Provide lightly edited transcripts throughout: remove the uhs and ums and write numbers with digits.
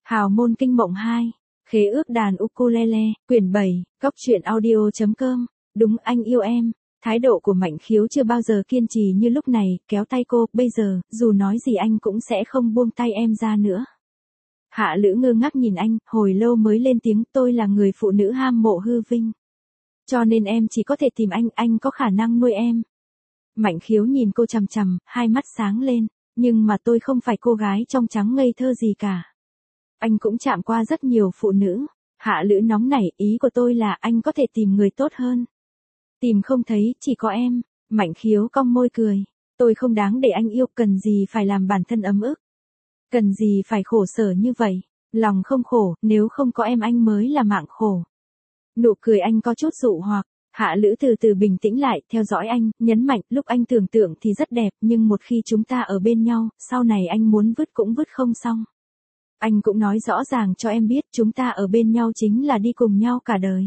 Hào môn kinh mộng 2, khế ước đàn ukulele, quyển 7, góc truyện audio.com, đúng anh yêu em. Thái độ của Mạnh Khiếu chưa bao giờ kiên trì như lúc này, kéo tay cô, bây giờ, dù nói gì anh cũng sẽ không buông tay em ra nữa. Hạ Lữ ngơ ngác nhìn anh, hồi lâu mới lên tiếng, tôi là người phụ nữ ham mộ hư vinh. Cho nên em chỉ có thể tìm anh có khả năng nuôi em. Mạnh Khiếu nhìn cô chằm chằm, hai mắt sáng lên, nhưng mà tôi không phải cô gái trong trắng ngây thơ gì cả. Anh cũng chạm qua rất nhiều phụ nữ. Hạ Lữ nóng nảy, ý của tôi là anh có thể tìm người tốt hơn. Tìm không thấy, chỉ có em. Mạnh Khiếu cong môi cười. Tôi không đáng để anh yêu, cần gì phải làm bản thân ấm ức. Cần gì phải khổ sở như vậy. Lòng không khổ, nếu không có em anh mới là mạng khổ. Nụ cười anh có chút dụ hoặc. Hạ Lữ từ từ bình tĩnh lại, theo dõi anh, nhấn mạnh, lúc anh tưởng tượng thì rất đẹp, nhưng một khi chúng ta ở bên nhau, sau này anh muốn vứt cũng vứt không xong. Anh cũng nói rõ ràng cho em biết, chúng ta ở bên nhau chính là đi cùng nhau cả đời.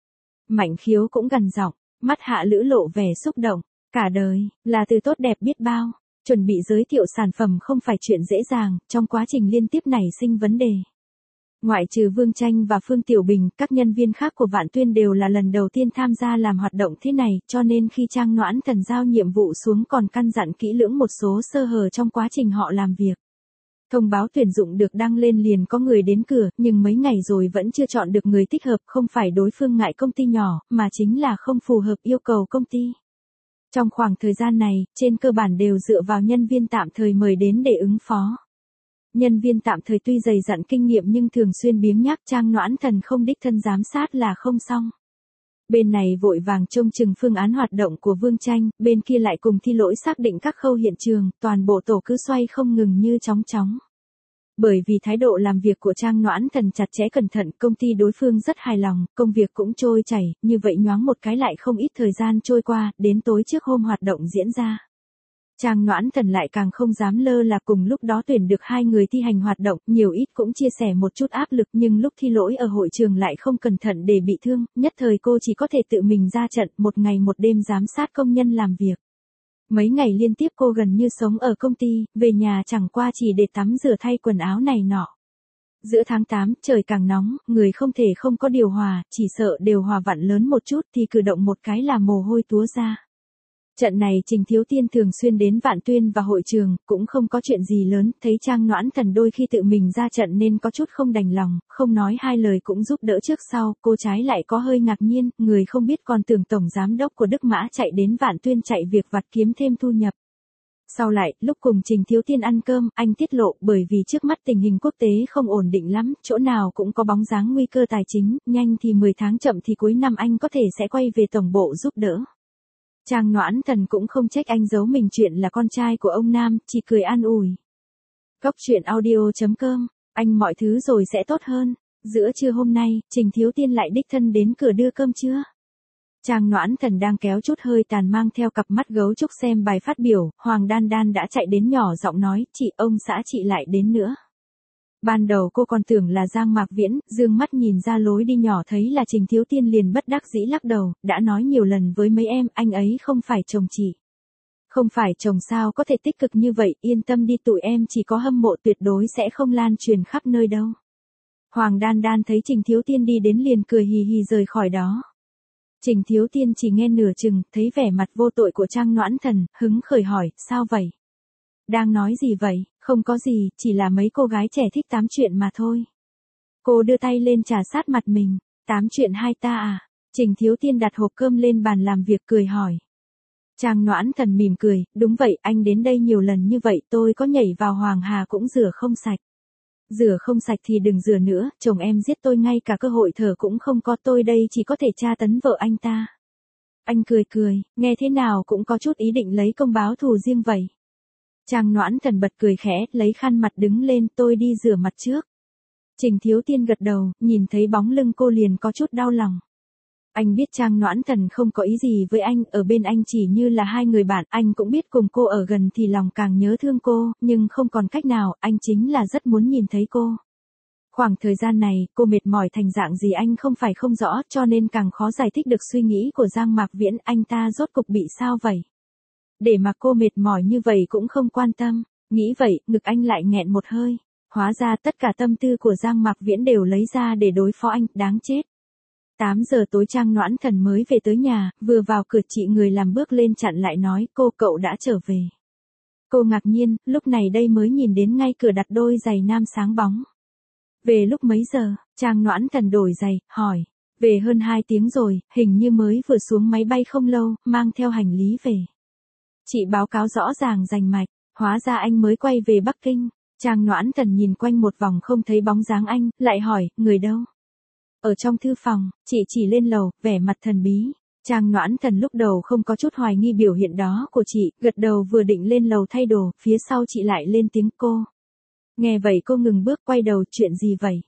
Mạnh Khiếu cũng gằn giọng, mắt Hạ Lữ lộ vẻ xúc động, cả đời, là từ tốt đẹp biết bao. Chuẩn bị giới thiệu sản phẩm không phải chuyện dễ dàng, trong quá trình liên tiếp nảy sinh vấn đề. Ngoại trừ Vương Tranh và Phương Tiểu Bình, các nhân viên khác của Vạn Tuyên đều là lần đầu tiên tham gia làm hoạt động thế này, cho nên khi Trang Noãn Thần giao nhiệm vụ xuống còn căn dặn kỹ lưỡng một số sơ hở trong quá trình họ làm việc. Thông báo tuyển dụng được đăng lên liền có người đến cửa, nhưng mấy ngày rồi vẫn chưa chọn được người thích hợp, không phải đối phương ngại công ty nhỏ, mà chính là không phù hợp yêu cầu công ty. Trong khoảng thời gian này, trên cơ bản đều dựa vào nhân viên tạm thời mời đến để ứng phó. Nhân viên tạm thời tuy dày dặn kinh nghiệm nhưng thường xuyên biếng nhác, Trang Noãn Thần không đích thân giám sát là không xong. Bên này vội vàng trông chừng phương án hoạt động của Vương Tranh, bên kia lại cùng Thi Lỗi xác định các khâu hiện trường, toàn bộ tổ cứ xoay không ngừng như chóng chóng. Bởi vì thái độ làm việc của Trang Noãn Thần chặt chẽ cẩn thận, công ty đối phương rất hài lòng, công việc cũng trôi chảy, như vậy nhoáng một cái lại không ít thời gian trôi qua, đến tối trước hôm hoạt động diễn ra. Trang Noãn Thần lại càng không dám lơ là, cùng lúc đó tuyển được 2 người thi hành hoạt động, nhiều ít cũng chia sẻ một chút áp lực, nhưng lúc Thi Lỗi ở hội trường lại không cẩn thận để bị thương, nhất thời cô chỉ có thể tự mình ra trận, một ngày một đêm giám sát công nhân làm việc. Mấy ngày liên tiếp cô gần như sống ở công ty, về nhà chẳng qua chỉ để tắm rửa thay quần áo này nọ. Giữa tháng 8, trời càng nóng, người không thể không có điều hòa, chỉ sợ điều hòa vặn lớn một chút thì cử động một cái là mồ hôi túa ra. Trận này Trình Thiếu Tiên thường xuyên đến Vạn Tuyên và hội trường, cũng không có chuyện gì lớn, thấy Trang Noãn Thần đôi khi tự mình ra trận nên có chút không đành lòng, không nói hai lời cũng giúp đỡ trước sau, cô trái lại có hơi ngạc nhiên, người không biết còn tưởng tổng giám đốc của Đức Mã chạy đến Vạn Tuyên chạy việc vặt kiếm thêm thu nhập. Sau lại, lúc cùng Trình Thiếu Tiên ăn cơm, anh tiết lộ bởi vì trước mắt tình hình quốc tế không ổn định lắm, chỗ nào cũng có bóng dáng nguy cơ tài chính, nhanh thì 10 tháng chậm thì cuối năm anh có thể sẽ quay về tổng bộ giúp đỡ. Trang Noãn Thần cũng không trách anh giấu mình chuyện là con trai của ông Nam, chỉ cười an ủi. Góc truyện audio.com, anh mọi thứ rồi sẽ tốt hơn. Giữa trưa hôm nay, Trình Thiếu Tiên lại đích thân đến cửa đưa cơm trưa. Trang Noãn Thần đang kéo chút hơi tàn mang theo cặp mắt gấu trúc xem bài phát biểu, Hoàng Đan Đan đã chạy đến nhỏ giọng nói, chị ông xã chị lại đến nữa. Ban đầu cô còn tưởng là Giang Mạc Viễn, dương mắt nhìn ra lối đi nhỏ thấy là Trình Thiếu Tiên liền bất đắc dĩ lắc đầu, đã nói nhiều lần với mấy em, anh ấy không phải chồng chị. Không phải chồng sao có thể tích cực như vậy, yên tâm đi tụi em chỉ có hâm mộ tuyệt đối sẽ không lan truyền khắp nơi đâu. Hoàng Đan Đan thấy Trình Thiếu Tiên đi đến liền cười hì hì rời khỏi đó. Trình Thiếu Tiên chỉ nghe nửa chừng, thấy vẻ mặt vô tội của Trang Noãn Thần, hứng khởi hỏi, sao vậy? Đang nói gì vậy? Không có gì, chỉ là mấy cô gái trẻ thích tám chuyện mà thôi. Cô đưa tay lên trà sát mặt mình, tám chuyện hai ta à? Trình Thiếu Tiên đặt hộp cơm lên bàn làm việc cười hỏi. Trang Noãn Thần mỉm cười, đúng vậy, anh đến đây nhiều lần như vậy tôi có nhảy vào Hoàng Hà cũng rửa không sạch. Rửa không sạch thì đừng rửa nữa, chồng em giết tôi ngay cả cơ hội thở cũng không có, tôi đây chỉ có thể tra tấn vợ anh ta. Anh cười cười, nghe thế nào cũng có chút ý định lấy công báo thù riêng vậy. Trang Noãn Thần bật cười khẽ, lấy khăn mặt đứng lên, tôi đi rửa mặt trước. Trình Thiếu Tiên gật đầu, nhìn thấy bóng lưng cô liền có chút đau lòng. Anh biết Trang Noãn Thần không có ý gì với anh, ở bên anh chỉ như là hai người bạn, anh cũng biết cùng cô ở gần thì lòng càng nhớ thương cô, nhưng không còn cách nào, anh chính là rất muốn nhìn thấy cô. Khoảng thời gian này, cô mệt mỏi thành dạng gì anh không phải không rõ, cho nên càng khó giải thích được suy nghĩ của Giang Mạc Viễn, anh ta rốt cục bị sao vậy? Để mà cô mệt mỏi như vậy cũng không quan tâm, nghĩ vậy, ngực anh lại nghẹn một hơi. Hóa ra tất cả tâm tư của Giang Mạc Viễn đều lấy ra để đối phó anh, đáng chết. 8 giờ tối Trang Noãn Thần mới về tới nhà, vừa vào cửa chị người làm bước lên chặn lại nói, cậu đã trở về. Cô ngạc nhiên, lúc này đây mới nhìn đến ngay cửa đặt đôi giày nam sáng bóng. Về lúc mấy giờ? Trang Noãn Thần đổi giày, hỏi. Về hơn 2 tiếng rồi, hình như mới vừa xuống máy bay không lâu, mang theo hành lý về. Chị báo cáo rõ ràng rành mạch, hóa ra anh mới quay về Bắc Kinh. Trang Noãn Thần nhìn quanh một vòng không thấy bóng dáng anh, lại hỏi, người đâu? Ở trong thư phòng, chị chỉ lên lầu, vẻ mặt thần bí. Trang Noãn Thần lúc đầu không có chút hoài nghi biểu hiện đó của chị, gật đầu vừa định lên lầu thay đồ, phía sau chị lại lên tiếng cô. Nghe vậy cô ngừng bước quay đầu, chuyện gì vậy?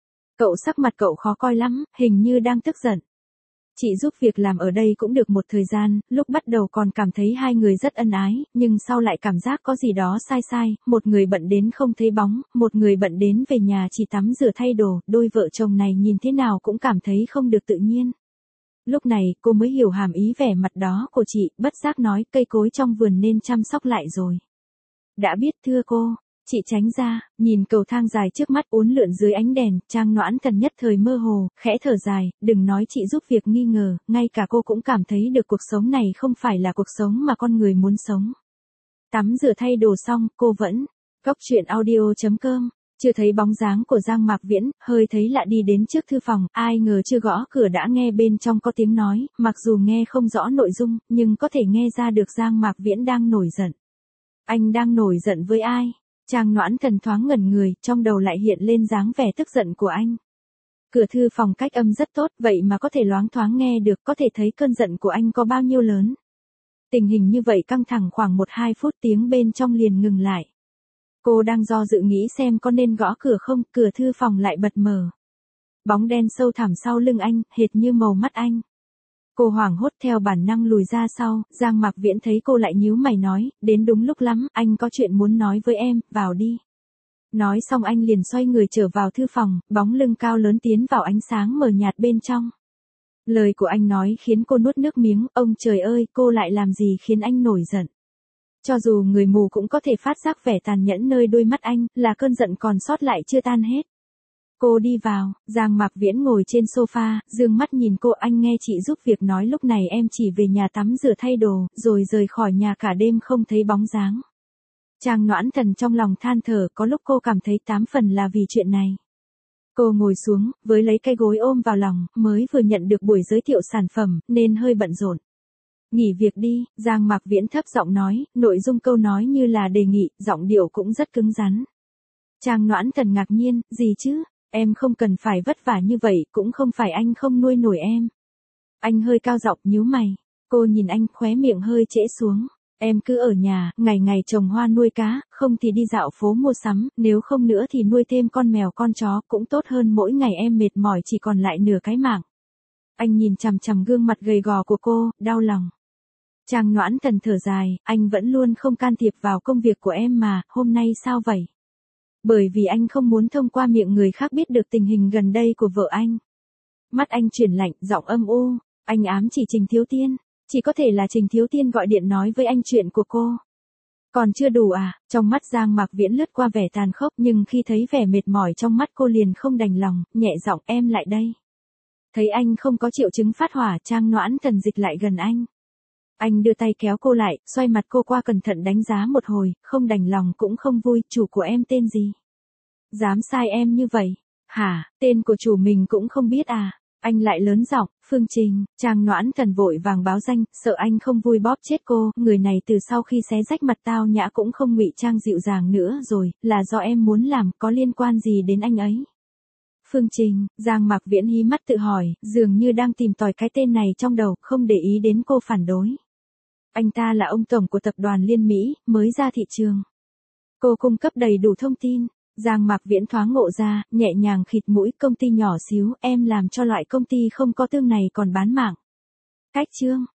Sắc mặt cậu khó coi lắm, hình như đang tức giận. Chị giúp việc làm ở đây cũng được một thời gian, lúc bắt đầu còn cảm thấy hai người rất ân ái, nhưng sau lại cảm giác có gì đó sai, một người bận đến không thấy bóng, một người bận đến về nhà chỉ tắm rửa thay đồ, đôi vợ chồng này nhìn thế nào cũng cảm thấy không được tự nhiên. Lúc này cô mới hiểu hàm ý vẻ mặt đó của chị, bất giác nói cây cối trong vườn nên chăm sóc lại rồi. Đã biết thưa cô. Chị tránh ra, nhìn cầu thang dài trước mắt uốn lượn dưới ánh đèn, Trang Noãn Thần nhất thời mơ hồ, khẽ thở dài, đừng nói chị giúp việc nghi ngờ, ngay cả cô cũng cảm thấy được cuộc sống này không phải là cuộc sống mà con người muốn sống. Tắm rửa thay đồ xong, cô vẫn, goctruyện.audio.com, chưa thấy bóng dáng của Giang Mạc Viễn, hơi thấy lạ đi đến trước thư phòng, ai ngờ chưa gõ cửa đã nghe bên trong có tiếng nói, mặc dù nghe không rõ nội dung, nhưng có thể nghe ra được Giang Mạc Viễn đang nổi giận. Anh đang nổi giận với ai? Trang Noãn Thần thoáng ngẩn người, trong đầu lại hiện lên dáng vẻ tức giận của anh. Cửa thư phòng cách âm rất tốt, vậy mà có thể loáng thoáng nghe được, có thể thấy cơn giận của anh có bao nhiêu lớn. Tình hình như vậy căng thẳng khoảng 1-2 phút tiếng bên trong liền ngừng lại. Cô đang do dự nghĩ xem có nên gõ cửa không, cửa thư phòng lại bật mở. Bóng đen sâu thẳm sau lưng anh, hệt như màu mắt anh. Cô hoảng hốt theo bản năng lùi ra sau, Giang Mạc Viễn thấy cô lại nhíu mày nói, đến đúng lúc lắm, anh có chuyện muốn nói với em, vào đi. Nói xong anh liền xoay người trở vào thư phòng, bóng lưng cao lớn tiến vào ánh sáng mờ nhạt bên trong. Lời của anh nói khiến cô nuốt nước miếng, ông trời ơi, cô lại làm gì khiến anh nổi giận. Cho dù người mù cũng có thể phát giác vẻ tàn nhẫn nơi đôi mắt anh, là cơn giận còn sót lại chưa tan hết. Cô đi vào, Giang Mạc Viễn ngồi trên sofa, dương mắt nhìn cô, anh nghe chị giúp việc nói lúc này em chỉ về nhà tắm rửa thay đồ, rồi rời khỏi nhà cả đêm không thấy bóng dáng. Trang Noãn Thần trong lòng than thở, có lúc cô cảm thấy 8 phần là vì chuyện này. Cô ngồi xuống, với lấy cái gối ôm vào lòng, mới vừa nhận được buổi giới thiệu sản phẩm, nên hơi bận rộn. Nghỉ việc đi, Giang Mạc Viễn thấp giọng nói, nội dung câu nói như là đề nghị, giọng điệu cũng rất cứng rắn. Trang Noãn Thần ngạc nhiên, gì chứ? Em không cần phải vất vả như vậy, cũng không phải anh không nuôi nổi em. Anh hơi cao giọng nhíu mày. Cô nhìn anh, khóe miệng hơi trễ xuống. Em cứ ở nhà, ngày ngày trồng hoa nuôi cá, không thì đi dạo phố mua sắm, nếu không nữa thì nuôi thêm con mèo con chó, cũng tốt hơn mỗi ngày em mệt mỏi chỉ còn lại nửa cái mạng. Anh nhìn chằm chằm gương mặt gầy gò của cô, đau lòng. Trang Noãn Thần thở dài, anh vẫn luôn không can thiệp vào công việc của em mà, hôm nay sao vậy? Bởi vì anh không muốn thông qua miệng người khác biết được tình hình gần đây của vợ anh. Mắt anh chuyển lạnh, giọng âm u, anh ám chỉ Trình Thiếu Tiên. Chỉ có thể là Trình Thiếu Tiên gọi điện nói với anh chuyện của cô. Còn chưa đủ à? Trong mắt Giang Mạc Viễn lướt qua vẻ tàn khốc, nhưng khi thấy vẻ mệt mỏi trong mắt cô liền không đành lòng, nhẹ giọng, em lại đây. Thấy anh không có triệu chứng phát hỏa, Trang Noãn Thần dịch lại gần anh. Anh đưa tay kéo cô lại, xoay mặt cô qua cẩn thận đánh giá một hồi, không đành lòng cũng không vui, chủ của em tên gì? Dám sai em như vậy? Hả, tên của chủ mình cũng không biết à? Anh lại lớn giọng, Phương Trình. Trang Noãn Thần vội vàng báo danh, sợ anh không vui bóp chết cô, người này từ sau khi xé rách mặt tao nhã cũng không ngụy trang dịu dàng nữa rồi, là do em muốn làm, có liên quan gì đến anh ấy? Phương Trình, Giang Mạc Viễn hí mắt tự hỏi, dường như đang tìm tòi cái tên này trong đầu, không để ý đến cô phản đối. Anh ta là ông tổng của tập đoàn Liên Mỹ, mới ra thị trường. Cô cung cấp đầy đủ thông tin. Giang Mạc Viễn thoáng ngộ ra, nhẹ nhàng khịt mũi, công ty nhỏ xíu, em làm cho loại công ty không có tương này còn bán mạng. Cách chương.